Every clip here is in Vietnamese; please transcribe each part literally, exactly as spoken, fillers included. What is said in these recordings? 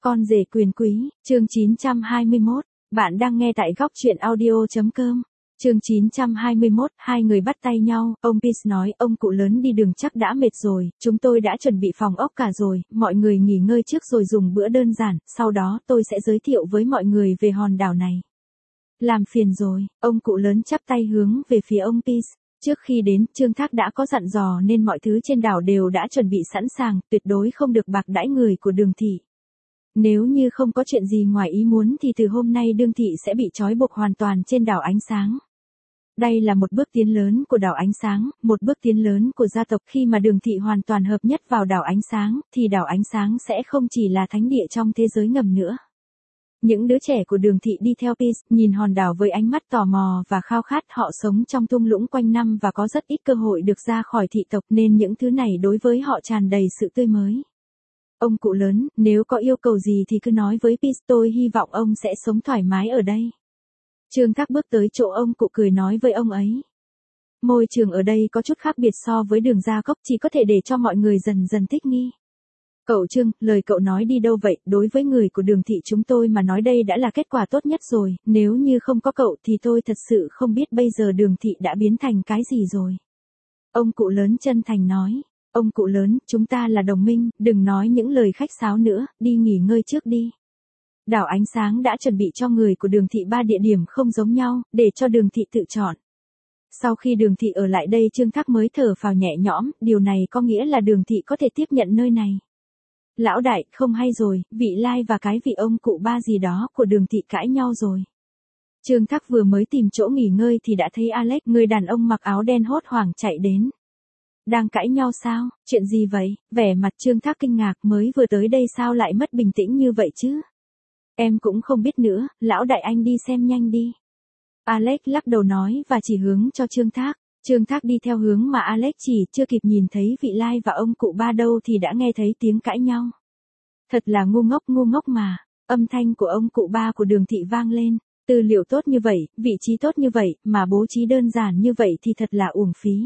Con rể quyền quý, chương chín trăm hai mươi mốt. Bạn đang nghe tại góc truyện audio chấm com. Chương chín trăm hai mươi mốt, hai người bắt tay nhau, ông Peace nói, ông cụ lớn đi đường chắc đã mệt rồi, chúng tôi đã chuẩn bị phòng ốc cả rồi, mọi người nghỉ ngơi trước rồi dùng bữa đơn giản, sau đó tôi sẽ giới thiệu với mọi người về hòn đảo này. Làm phiền rồi, ông cụ lớn chắp tay hướng về phía ông Peace. Trước khi đến, Trương Thác đã có dặn dò nên mọi thứ trên đảo đều đã chuẩn bị sẵn sàng, tuyệt đối không được bạc đãi người của Đường thị. Nếu như không có chuyện gì ngoài ý muốn thì từ hôm nay Đường thị sẽ bị trói buộc hoàn toàn trên đảo Ánh Sáng. Đây là một bước tiến lớn của đảo Ánh Sáng, một bước tiến lớn của gia tộc. Khi mà Đường thị hoàn toàn hợp nhất vào đảo Ánh Sáng, thì đảo Ánh Sáng sẽ không chỉ là thánh địa trong thế giới ngầm nữa. Những đứa trẻ của Đường thị đi theo Peace, nhìn hòn đảo với ánh mắt tò mò và khao khát. Họ sống trong thung lũng quanh năm và có rất ít cơ hội được ra khỏi thị tộc, nên những thứ này đối với họ tràn đầy sự tươi mới. Ông cụ lớn, nếu có yêu cầu gì thì cứ nói với Peace, tôi hy vọng ông sẽ sống thoải mái ở đây. Trương Thác bước tới chỗ ông cụ cười nói với ông ấy. Môi trường ở đây có chút khác biệt so với Đường Gia Cốc, chỉ có thể để cho mọi người dần dần thích nghi. Cậu Trương, lời cậu nói đi đâu vậy, đối với người của Đường thị chúng tôi mà nói đây đã là kết quả tốt nhất rồi, nếu như không có cậu thì tôi thật sự không biết bây giờ Đường thị đã biến thành cái gì rồi. Ông cụ lớn chân thành nói. Ông cụ lớn, chúng ta là đồng minh, đừng nói những lời khách sáo nữa, đi nghỉ ngơi trước đi. Đảo Ánh Sáng đã chuẩn bị cho người của Đường thị ba địa điểm không giống nhau, để cho Đường thị tự chọn. Sau khi Đường thị ở lại đây Trương Thác mới thở phào nhẹ nhõm, điều này có nghĩa là Đường thị có thể tiếp nhận nơi này. Lão đại, không hay rồi, vị Lai và cái vị ông cụ ba gì đó của Đường thị cãi nhau rồi. Trương Thác vừa mới tìm chỗ nghỉ ngơi thì đã thấy Alex, người đàn ông mặc áo đen hốt hoảng chạy đến. Đang cãi nhau sao, chuyện gì vậy, vẻ mặt Trương Thác kinh ngạc, mới vừa tới đây sao lại mất bình tĩnh như vậy chứ? Em cũng không biết nữa, lão đại anh đi xem nhanh đi. Alex lắc đầu nói và chỉ hướng cho Trương Thác. Trương Thác đi theo hướng mà Alex chỉ, chưa kịp nhìn thấy vị Lai và ông cụ ba đâu thì đã nghe thấy tiếng cãi nhau. Thật là ngu ngốc ngu ngốc mà, âm thanh của ông cụ ba của Đường thị vang lên. Tư liệu tốt như vậy, vị trí tốt như vậy, mà bố trí đơn giản như vậy thì thật là uổng phí.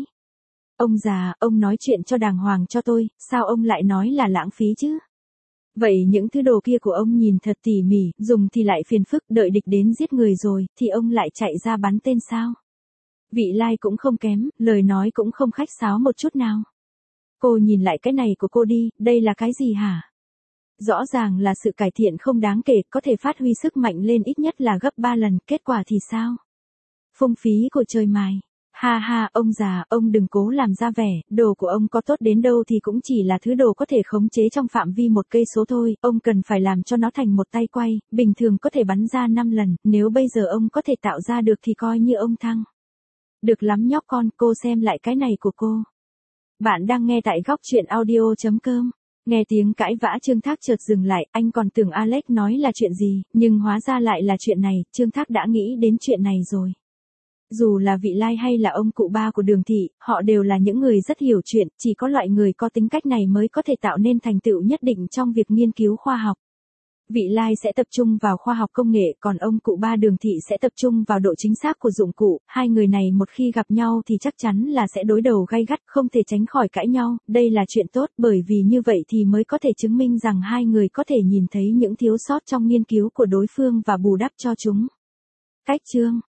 Ông già, ông nói chuyện cho đàng hoàng cho tôi, sao ông lại nói là lãng phí chứ? Vậy những thứ đồ kia của ông nhìn thật tỉ mỉ, dùng thì lại phiền phức, đợi địch đến giết người rồi, thì ông lại chạy ra bắn tên sao? Vị Lai cũng không kém, lời nói cũng không khách sáo một chút nào. Cô nhìn lại cái này của cô đi, đây là cái gì hả? Rõ ràng là sự cải thiện không đáng kể, có thể phát huy sức mạnh lên ít nhất là gấp ba lần, kết quả thì sao? Phung phí của trời mài. Ha ha, ông già, ông đừng cố làm ra vẻ, đồ của ông có tốt đến đâu thì cũng chỉ là thứ đồ có thể khống chế trong phạm vi một cây số thôi, ông cần phải làm cho nó thành một tay quay, bình thường có thể bắn ra năm lần, nếu bây giờ ông có thể tạo ra được thì coi như ông thăng. Được lắm nhóc con, cô xem lại cái này của cô. Bạn đang nghe tại góc truyện audio chấm com. Nghe tiếng cãi vã Trương Thác chợt dừng lại, anh còn tưởng Alex nói là chuyện gì, nhưng hóa ra lại là chuyện này, Trương Thác đã nghĩ đến chuyện này rồi. Dù là vị Lai hay là ông cụ ba của Đường thị, họ đều là những người rất hiểu chuyện, chỉ có loại người có tính cách này mới có thể tạo nên thành tựu nhất định trong việc nghiên cứu khoa học. Vị Lai sẽ tập trung vào khoa học công nghệ, còn ông cụ ba Đường thị sẽ tập trung vào độ chính xác của dụng cụ, hai người này một khi gặp nhau thì chắc chắn là sẽ đối đầu gay gắt, không thể tránh khỏi cãi nhau, đây là chuyện tốt, bởi vì như vậy thì mới có thể chứng minh rằng hai người có thể nhìn thấy những thiếu sót trong nghiên cứu của đối phương và bù đắp cho chúng. Cách chương